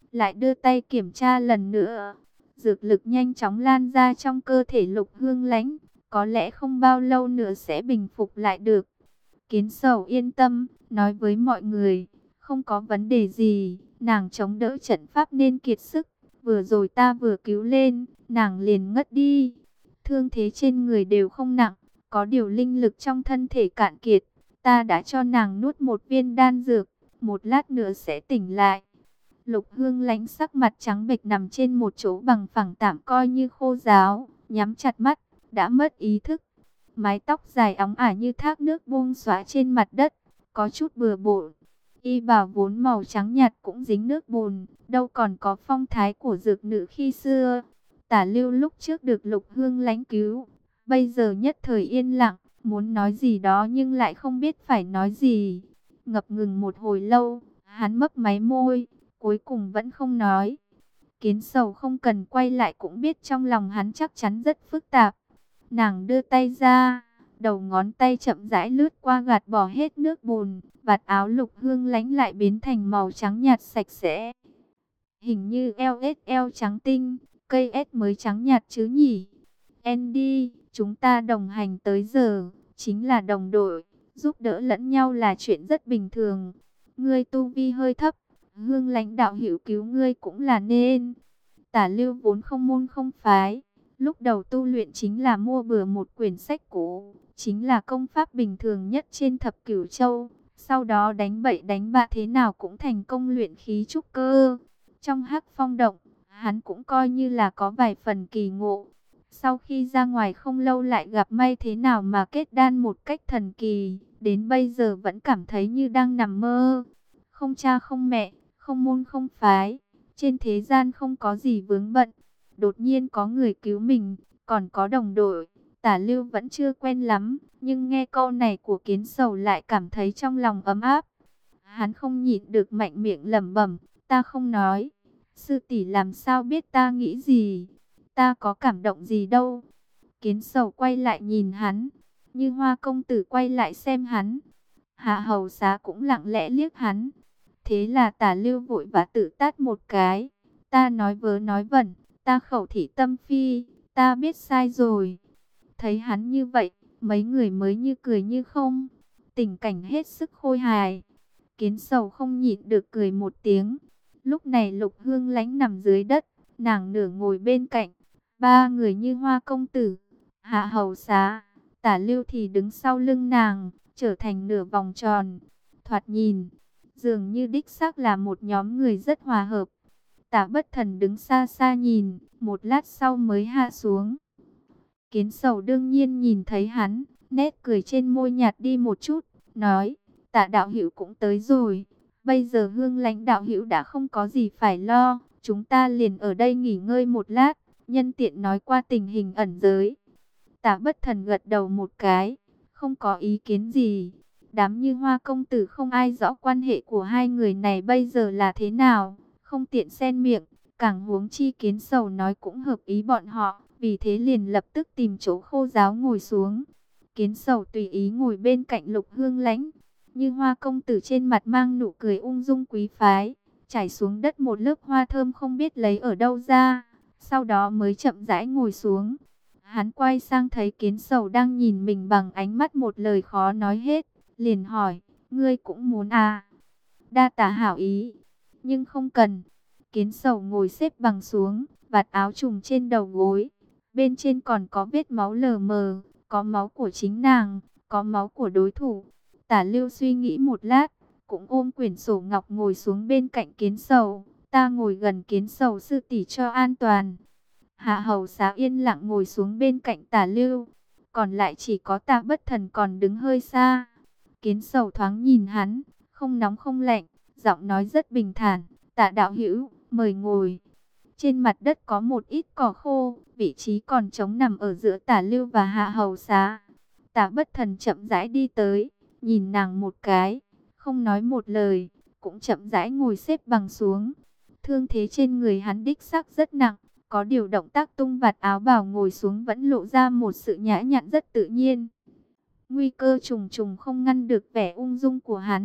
A: lại đưa tay kiểm tra lần nữa. Dược lực nhanh chóng lan ra trong cơ thể Lục Hương Lãnh, có lẽ không bao lâu nữa sẽ bình phục lại được. Kiến Sầu yên tâm, nói với mọi người, không có vấn đề gì, nàng chống đỡ trận pháp nên kiệt sức, vừa rồi ta vừa cứu lên, nàng liền ngất đi. Thương thế trên người đều không nặng, có điều linh lực trong thân thể cạn kiệt, ta đã cho nàng nuốt một viên đan dược, một lát nữa sẽ tỉnh lại. Lục Hương Lãnh sắc mặt trắng bệch nằm trên một chỗ bằng phẳng tạm coi như khô ráo, nhắm chặt mắt, đã mất ý thức. Mái tóc dài óng ả như thác nước buông xõa trên mặt đất, có chút bừa bộn. Y bào vốn màu trắng nhạt cũng dính nước bùn, đâu còn có phong thái của dược nữ khi xưa. Tả Lưu lúc trước được Lục Hương Lãnh cứu, bây giờ nhất thời yên lặng, muốn nói gì đó nhưng lại không biết phải nói gì. Ngập ngừng một hồi lâu, hắn mấp máy môi, cuối cùng vẫn không nói. Kiến Sầu không cần quay lại cũng biết trong lòng hắn chắc chắn rất phức tạp. Nàng đưa tay ra, đầu ngón tay chậm rãi lướt qua gạt bỏ hết nước bùn, vạt áo Lục Hương Lãnh lại biến thành màu trắng nhạt sạch sẽ. Hình như LSL trắng tinh, cây S mới trắng nhạt chứ nhỉ. Andy, chúng ta đồng hành tới giờ, chính là đồng đội, giúp đỡ lẫn nhau là chuyện rất bình thường. Ngươi tu vi hơi thấp, Hương Lãnh đạo hữu cứu ngươi cũng là nên. Tả Lưu vốn không môn không phái, lúc đầu tu luyện chính là mua bừa một quyển sách cũ, chính là công pháp bình thường nhất trên thập cửu châu. Sau đó đánh bậy đánh bạ thế nào cũng thành công luyện khí trúc cơ. Trong Hắc Phong động, hắn cũng coi như là có vài phần kỳ ngộ. Sau khi ra ngoài không lâu lại gặp may thế nào mà kết đan một cách thần kỳ, đến bây giờ vẫn cảm thấy như đang nằm mơ. Không cha không mẹ, không môn không phái, trên thế gian không có gì vướng bận. Đột nhiên có người cứu mình, còn có đồng đội. Tả Lưu vẫn chưa quen lắm, nhưng nghe câu này của Kiến Sầu lại cảm thấy trong lòng ấm áp. Hắn không nhịn được mạnh miệng lẩm bẩm, ta không nói. Sư tỷ làm sao biết ta nghĩ gì? Ta có cảm động gì đâu. Kiến Sầu quay lại nhìn hắn, như Hoa công tử quay lại xem hắn. Hạ Hầu Xá cũng lặng lẽ liếc hắn. Thế là Tả Lưu vội vã tự tát một cái. Ta nói vớ nói vẩn, ta khẩu thị tâm phi, ta biết sai rồi. Thấy hắn như vậy, mấy người mới như cười như không. Tình cảnh hết sức khôi hài. Kiến Sầu không nhịn được cười một tiếng. Lúc này Lục Hương Lãnh nằm dưới đất, nàng nửa ngồi bên cạnh. Ba người như Hoa công tử, Hạ Hầu Xá, Tả Lưu thì đứng sau lưng nàng, trở thành nửa vòng tròn. Thoạt nhìn, dường như đích xác là một nhóm người rất hòa hợp. Tả Bất Thần đứng xa xa nhìn, một lát sau mới hạ xuống. Kiến Sầu đương nhiên nhìn thấy hắn, nét cười trên môi nhạt đi một chút, nói, Tả đạo hữu cũng tới rồi. Bây giờ Hương Lãnh đạo hữu đã không có gì phải lo, chúng ta liền ở đây nghỉ ngơi một lát, nhân tiện nói qua tình hình ẩn giới. Tả Bất Thần gật đầu một cái, không có ý kiến gì. Đám như Hoa công tử không ai rõ quan hệ của hai người này bây giờ là thế nào, không tiện xen miệng, càng huống chi Kiến Sầu nói cũng hợp ý bọn họ, vì thế liền lập tức tìm chỗ khô ráo ngồi xuống. Kiến Sầu tùy ý ngồi bên cạnh Lục Hương Lãnh, như Hoa công tử trên mặt mang nụ cười ung dung quý phái, trải xuống đất một lớp hoa thơm không biết lấy ở đâu ra, sau đó mới chậm rãi ngồi xuống. Hắn quay sang thấy Kiến Sầu đang nhìn mình bằng ánh mắt một lời khó nói hết, liền hỏi, ngươi cũng muốn à? Đa tạ hảo ý, nhưng không cần. Kiến Sầu ngồi xếp bằng xuống, vạt áo trùm trên đầu gối, bên trên còn có vết máu lờ mờ, có máu của chính nàng, có máu của đối thủ. Tả Lưu suy nghĩ một lát, cũng ôm quyển sổ ngọc ngồi xuống bên cạnh Kiến Sầu. Ta ngồi gần Kiến Sầu sư tỷ cho an toàn. Hạ Hầu Xá yên lặng ngồi xuống bên cạnh Tả Lưu, còn lại chỉ có Tả Bất Thần còn đứng hơi xa. Kiến Sầu thoáng nhìn hắn, không nóng không lạnh, giọng nói rất bình thản, Tả đạo hữu, mời ngồi. Trên mặt đất có một ít cỏ khô, vị trí còn trống nằm ở giữa Tả Lưu và Hạ Hầu Xá. Tả Bất Thần chậm rãi đi tới, nhìn nàng một cái, không nói một lời, cũng chậm rãi ngồi xếp bằng xuống. Thương thế trên người hắn đích xác rất nặng, có điều động tác tung vạt áo bào ngồi xuống vẫn lộ ra một sự nhã nhặn rất tự nhiên. Nguy cơ trùng trùng không ngăn được vẻ ung dung của hắn,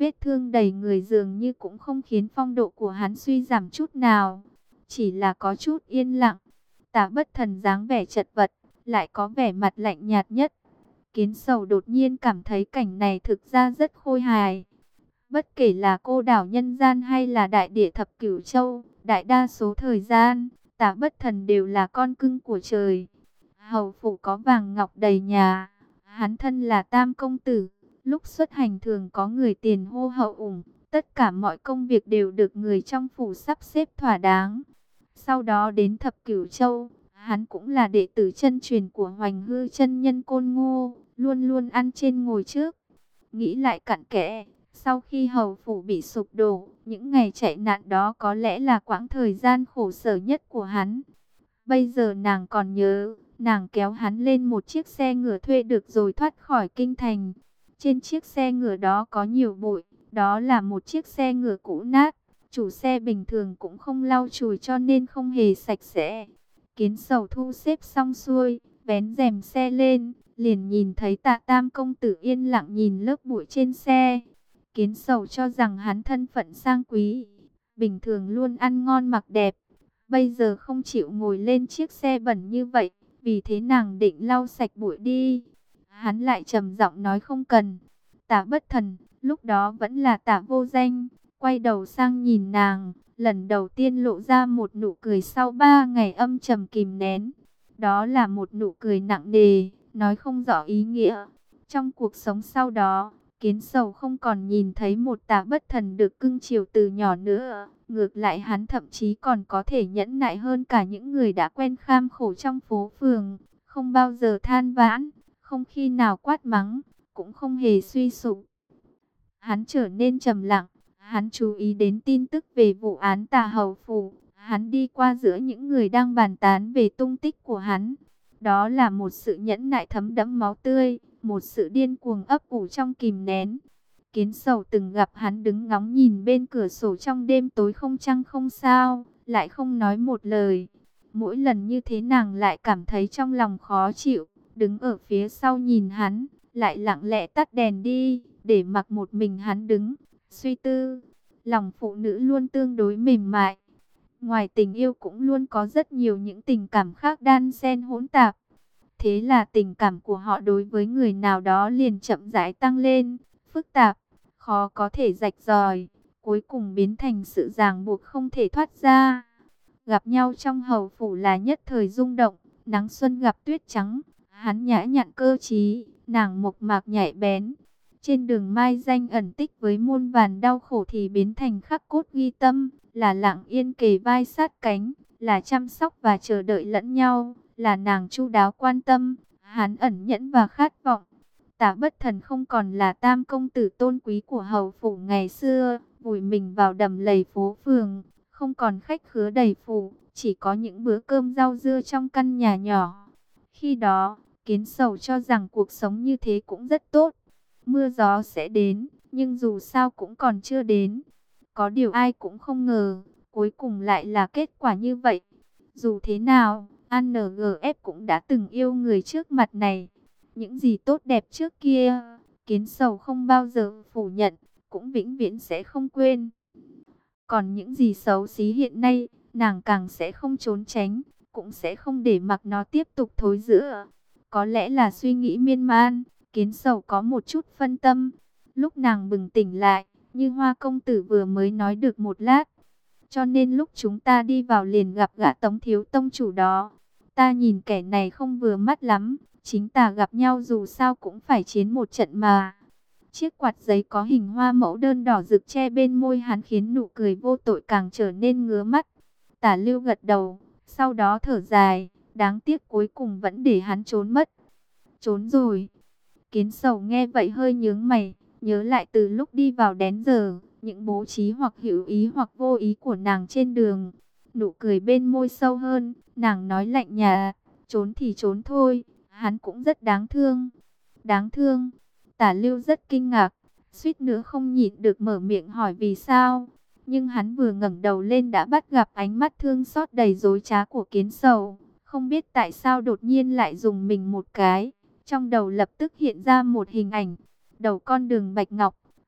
A: Vết thương đầy người dường như cũng không khiến phong độ của hắn suy giảm chút nào, chỉ là có chút yên lặng. Tả Bất Thần dáng vẻ chật vật, lại có vẻ mặt lạnh nhạt nhất. Kiến Sầu đột nhiên cảm thấy cảnh này thực ra rất khôi hài. Bất kể là cô đảo nhân gian hay là đại địa thập cửu châu, đại đa số thời gian, Tả Bất Thần đều là con cưng của trời. Hầu phủ có vàng ngọc đầy nhà, hắn thân là tam công tử, lúc xuất hành thường có người tiền hô hậu ủng, tất cả mọi công việc đều được người trong phủ sắp xếp thỏa đáng. Sau đó đến thập cửu châu, hắn cũng là đệ tử chân truyền của Hoành Hư chân nhân Côn Ngô, luôn luôn ăn trên ngồi trước. Nghĩ lại cặn kẽ, sau khi hầu phủ bị sụp đổ, những ngày chạy nạn đó có lẽ là quãng thời gian khổ sở nhất của hắn. Bây giờ nàng còn nhớ, nàng kéo hắn lên một chiếc xe ngựa thuê được rồi thoát khỏi kinh thành. Trên chiếc xe ngựa đó có nhiều bụi, đó là một chiếc xe ngựa cũ nát. Chủ xe bình thường cũng không lau chùi cho nên không hề sạch sẽ. Kiến Sầu thu xếp xong xuôi, vén rèm xe lên, liền nhìn thấy Tạ Tam công tử yên lặng nhìn lớp bụi trên xe. Kiến Sầu cho rằng hắn thân phận sang quý, bình thường luôn ăn ngon mặc đẹp, bây giờ không chịu ngồi lên chiếc xe bẩn như vậy, vì thế nàng định lau sạch bụi đi. Hắn lại trầm giọng nói không cần. Tả Bất Thần, lúc đó vẫn là Tả Vô Danh, quay đầu sang nhìn nàng, lần đầu tiên lộ ra một nụ cười sau 3 ngày âm trầm kìm nén. Đó là một nụ cười nặng nề, nói không rõ ý nghĩa. Trong cuộc sống sau đó, Kiến Sầu không còn nhìn thấy một Tả Bất Thần được cưng chiều từ nhỏ nữa. Ngược lại hắn thậm chí còn có thể nhẫn nại hơn cả những người đã quen kham khổ trong phố phường. Không bao giờ than vãn, không khi nào quát mắng, cũng không hề suy sụp. Hắn trở nên trầm lặng, hắn chú ý đến tin tức về vụ án Tả Hầu Phủ. Hắn đi qua giữa những người đang bàn tán về tung tích của hắn. Đó là một sự nhẫn nại thấm đẫm máu tươi, một sự điên cuồng ấp ủ trong kìm nén. Kiến Sầu từng gặp hắn đứng ngóng nhìn bên cửa sổ trong đêm tối không trăng không sao, lại không nói một lời. Mỗi lần như thế nàng lại cảm thấy trong lòng khó chịu, đứng ở phía sau nhìn hắn, lại lặng lẽ tắt đèn đi, để mặc một mình hắn đứng, suy tư. Lòng phụ nữ luôn tương đối mềm mại. Ngoài tình yêu cũng luôn có rất nhiều những tình cảm khác đan xen hỗn tạp. Thế là tình cảm của họ đối với người nào đó liền chậm rãi tăng lên, phức tạp, khó có thể rạch ròi, cuối cùng biến thành sự ràng buộc không thể thoát ra. Gặp nhau trong hầu phủ là nhất thời rung động, nắng xuân gặp tuyết trắng, hắn nhã nhặn cơ trí, nàng mộc mạc nhạy bén. Trên đường mai danh ẩn tích với muôn vàn đau khổ thì biến thành khắc cốt ghi tâm, là lặng yên kề vai sát cánh, là chăm sóc và chờ đợi lẫn nhau, là nàng chu đáo quan tâm, hắn ẩn nhẫn và khát vọng. Tả Bất Thần không còn là tam công tử tôn quý của hầu phủ ngày xưa, vùi mình vào đầm lầy phố phường, không còn khách khứa đầy phủ, chỉ có những bữa cơm rau dưa trong căn nhà nhỏ. Khi đó, Kiến Sầu cho rằng cuộc sống như thế cũng rất tốt. Mưa gió sẽ đến, nhưng dù sao cũng còn chưa đến. Có điều ai cũng không ngờ, cuối cùng lại là kết quả như vậy. Dù thế nào, ANGF cũng đã từng yêu người trước mặt này. Những gì tốt đẹp trước kia, Kiến Sầu không bao giờ phủ nhận, cũng vĩnh viễn sẽ không quên. Còn những gì xấu xí hiện nay, nàng càng sẽ không trốn tránh, cũng sẽ không để mặc nó tiếp tục thối rữa. Có lẽ là suy nghĩ miên man, Kiến Sầu có một chút phân tâm. Lúc nàng bừng tỉnh lại, như Hoa công tử vừa mới nói được một lát. Cho nên lúc chúng ta đi vào liền gặp gã Tống thiếu tông chủ đó. Ta nhìn kẻ này không vừa mắt lắm, chính ta gặp nhau dù sao cũng phải chiến một trận mà. Chiếc quạt giấy có hình hoa mẫu đơn đỏ rực che bên môi hắn khiến nụ cười vô tội càng trở nên ngứa mắt. Tả Lưu gật đầu, sau đó thở dài, đáng tiếc cuối cùng vẫn để hắn trốn mất. Trốn rồi. Kiến Sầu nghe vậy hơi nhướng mày, nhớ lại từ lúc đi vào đến giờ, những bố trí hoặc hữu ý hoặc vô ý của nàng trên đường. Nụ cười bên môi sâu hơn, nàng nói lạnh nhạt, trốn thì trốn thôi, hắn cũng rất đáng thương. Đáng thương. Tả Lưu rất kinh ngạc, suýt nữa không nhịn được mở miệng hỏi vì sao. Nhưng hắn vừa ngẩng đầu lên đã bắt gặp ánh mắt thương xót đầy dối trá của Kiến Sầu. Không biết tại sao đột nhiên lại dùng mình một cái. Trong đầu lập tức hiện ra một hình ảnh. Đầu con đường bạch ngọc,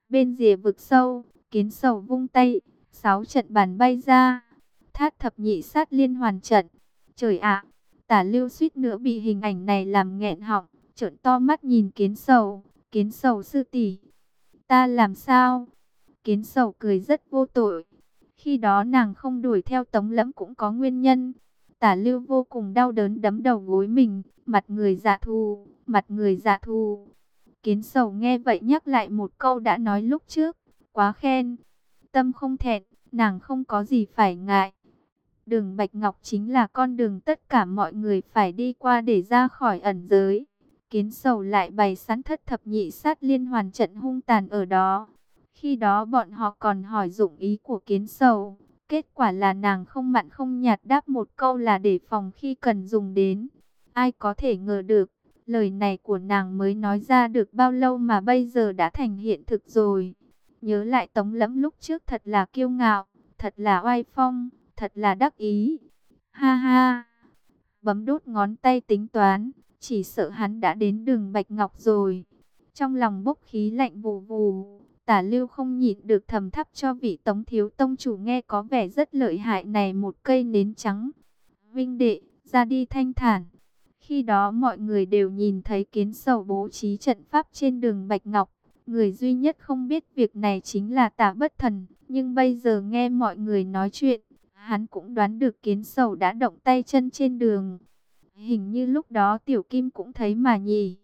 A: Bên rìa vực sâu, Kiến Sầu vung tay, 6 trận bàn bay ra. Thát thập nhị sát liên hoàn trận. Trời ạ, Tả Lưu suýt nữa bị hình ảnh này làm nghẹn họng, trợn to mắt nhìn Kiến Sầu. Kiến Sầu sư tỷ, ta làm sao? Kiến Sầu cười rất vô tội. Khi đó nàng không đuổi theo Tống Lẫm cũng có nguyên nhân. Tả Lưu vô cùng đau đớn đấm đầu gối mình, mặt người dạ thù, mặt người dạ thù. Kiến Sầu nghe vậy nhắc lại một câu đã nói lúc trước, quá khen. Tâm không thẹn, nàng không có gì phải ngại. Đường Bạch Ngọc chính là con đường tất cả mọi người phải đi qua để ra khỏi ẩn giới. Kiến Sầu lại bày sẵn thất thập nhị sát liên hoàn trận hung tàn ở đó. Khi đó bọn họ còn hỏi dụng ý của Kiến Sầu. Kết quả là nàng không mặn không nhạt đáp một câu là để phòng khi cần dùng đến. Ai có thể ngờ được, lời này của nàng mới nói ra được bao lâu mà bây giờ đã thành hiện thực rồi. Nhớ lại Tống Lẫm lúc trước thật là kiêu ngạo, thật là oai phong, thật là đắc ý. Ha ha, bấm đốt ngón tay tính toán, chỉ sợ hắn đã đến đường Bạch Ngọc rồi. Trong lòng bốc khí lạnh vù vù, Tả Lưu không nhịn được thầm thắp cho vị Tống thiếu tông chủ nghe có vẻ rất lợi hại này một cây nến trắng. Vinh đệ, ra đi thanh thản. Khi đó mọi người đều nhìn thấy Kiến Sầu bố trí trận pháp trên đường Bạch Ngọc. Người duy nhất không biết việc này chính là Tả Bất Thần. Nhưng bây giờ nghe mọi người nói chuyện, hắn cũng đoán được Kiến Sầu đã động tay chân trên đường. Hình như lúc đó Tiểu Kim cũng thấy mà nhỉ.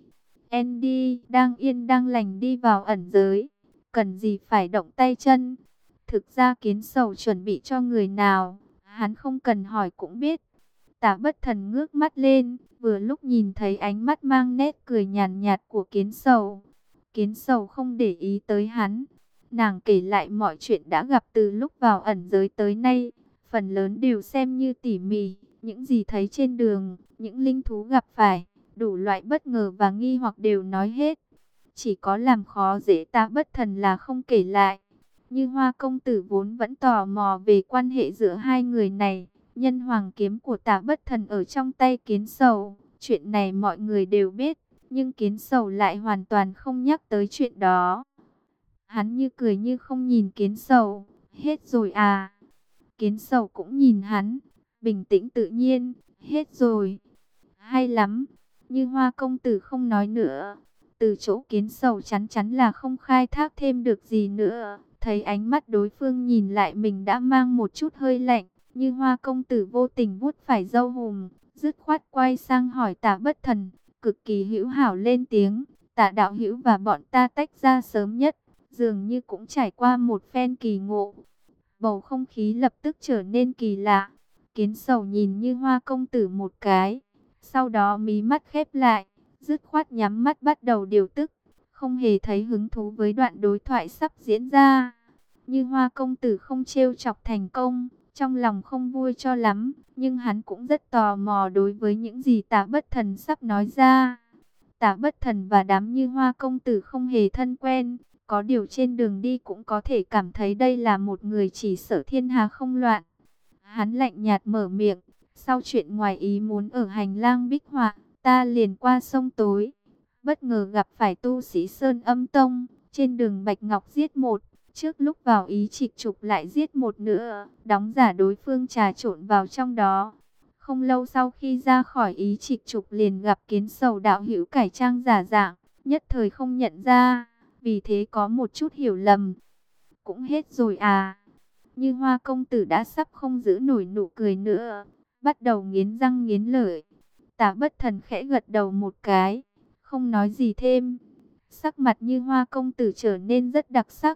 A: Andy đang yên đang lành đi vào ẩn giới, cần gì phải động tay chân. Thực ra Kiến Sầu chuẩn bị cho người nào, hắn không cần hỏi cũng biết. Tả Bất Thần ngước mắt lên, vừa lúc nhìn thấy ánh mắt mang nét cười nhàn nhạt của Kiến Sầu. Kiến Sầu không để ý tới hắn. Nàng kể lại mọi chuyện đã gặp từ lúc vào ẩn giới tới nay, phần lớn đều xem như tỉ mỉ, những gì thấy trên đường, những linh thú gặp phải, đủ loại bất ngờ và nghi hoặc đều nói hết. Chỉ có làm khó dễ Tả Bất Thần là không kể lại. Như Hoa công tử vốn vẫn tò mò về quan hệ giữa hai người này. Nhân hoàng kiếm của Tả Bất Thần ở trong tay Kiến Sầu, chuyện này mọi người đều biết, nhưng Kiến Sầu lại hoàn toàn không nhắc tới chuyện đó. Hắn như cười như không nhìn Kiến Sầu, hết rồi à? Kiến Sầu cũng nhìn hắn, bình tĩnh tự nhiên, hết rồi. Hay lắm, Như Hoa công tử không nói nữa. Từ chỗ Kiến Sầu chắn chắn là không khai thác thêm được gì nữa. Thấy ánh mắt đối phương nhìn lại mình đã mang một chút hơi lạnh. Như Hoa công tử vô tình vuốt phải râu hùm, dứt khoát quay sang hỏi Tả Bất Thần, cực kỳ hữu hảo lên tiếng. Tả đạo hữu và bọn ta tách ra sớm nhất, dường như cũng trải qua một phen kỳ ngộ. Bầu không khí lập tức trở nên kỳ lạ. Kiến Sầu nhìn Như Hoa công tử một cái, sau đó mí mắt khép lại, dứt khoát nhắm mắt bắt đầu điều tức, không hề thấy hứng thú với đoạn đối thoại sắp diễn ra. Như Hoa công tử không trêu chọc thành công, trong lòng không vui cho lắm, nhưng hắn cũng rất tò mò đối với những gì Tả Bất Thần sắp nói ra. Tả Bất Thần và đám Như Hoa công tử không hề thân quen, có điều trên đường đi cũng có thể cảm thấy đây là một người chỉ sợ thiên hà không loạn. Hắn lạnh nhạt mở miệng, sau chuyện ngoài ý muốn ở hành lang Bích Họa, ta liền qua sông tối, bất ngờ gặp phải tu sĩ Sơn Âm Tông, trên đường Bạch Ngọc giết một, trước lúc vào ý trịch trục lại giết một nữa, đóng giả đối phương trà trộn vào trong đó. Không lâu sau khi ra khỏi ý trịch trục liền gặp Kiến Sầu đạo hữu cải trang giả dạng, nhất thời không nhận ra, vì thế có một chút hiểu lầm. Cũng hết rồi à? Như Hoa công tử đã sắp không giữ nổi nụ cười nữa, bắt đầu nghiến răng nghiến lợi. Tả Bất Thần khẽ gật đầu một cái, không nói gì thêm. Sắc mặt Như Hoa công tử trở nên rất đặc sắc.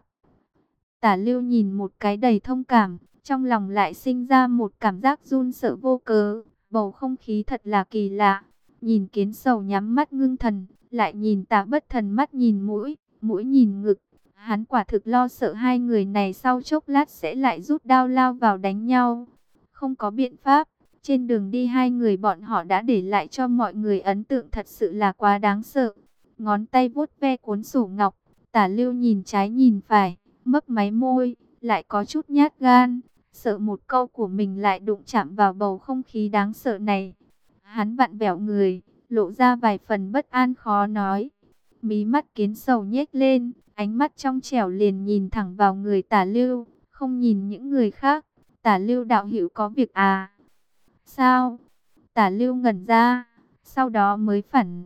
A: Tả Lưu nhìn một cái đầy thông cảm, trong lòng lại sinh ra một cảm giác run sợ vô cớ. Bầu không khí thật là kỳ lạ. Nhìn Kiến Sầu nhắm mắt ngưng thần, lại nhìn Tả Bất Thần mắt nhìn mũi, mũi nhìn ngực. Hắn quả thực lo sợ hai người này sau chốc lát sẽ lại rút đao lao vào đánh nhau. Không có biện pháp, trên đường đi hai người bọn họ đã để lại cho mọi người ấn tượng thật sự là quá đáng sợ. Ngón tay vuốt ve cuốn sổ ngọc, Tả Lưu nhìn trái nhìn phải, mấp máy môi, lại có chút nhát gan, sợ một câu của mình lại đụng chạm vào bầu không khí đáng sợ này. Hắn vặn vẹo người, lộ ra vài phần bất an khó nói. Mí mắt Kiến Sầu nhếch lên, Ánh mắt trong trẻo liền nhìn thẳng vào người Tả Lưu, không nhìn những người khác. Tả Lưu đạo hữu có việc à? Sao? Tả Lưu ngẩn ra, sau đó mới phản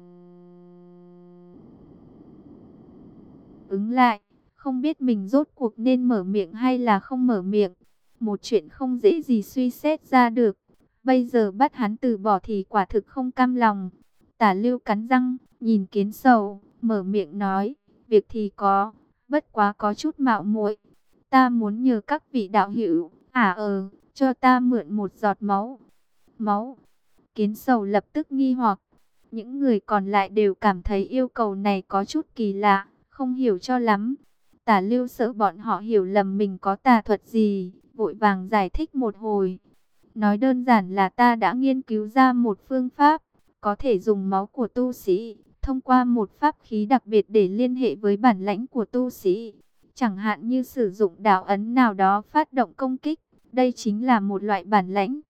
A: ứng lại, không biết mình rốt cuộc nên mở miệng hay là không mở miệng. Một chuyện không dễ gì suy xét ra được. Bây giờ bắt hắn từ bỏ thì quả thực không cam lòng. Tả Lưu cắn răng, nhìn Kiến Sầu, mở miệng nói, việc thì có, bất quá có chút mạo muội. Ta muốn nhờ các vị đạo hữu, cho ta mượn một giọt máu. Máu? Kiến Sầu lập tức nghi hoặc. Những người còn lại đều cảm thấy yêu cầu này có chút kỳ lạ, không hiểu cho lắm. Tả Lưu sợ bọn họ hiểu lầm mình có tà thuật gì, vội vàng giải thích một hồi. Nói đơn giản là ta đã nghiên cứu ra một phương pháp, có thể dùng máu của tu sĩ, thông qua một pháp khí đặc biệt để liên hệ với bản lãnh của tu sĩ. Chẳng hạn như sử dụng đạo ấn nào đó phát động công kích, đây chính là một loại bản lãnh.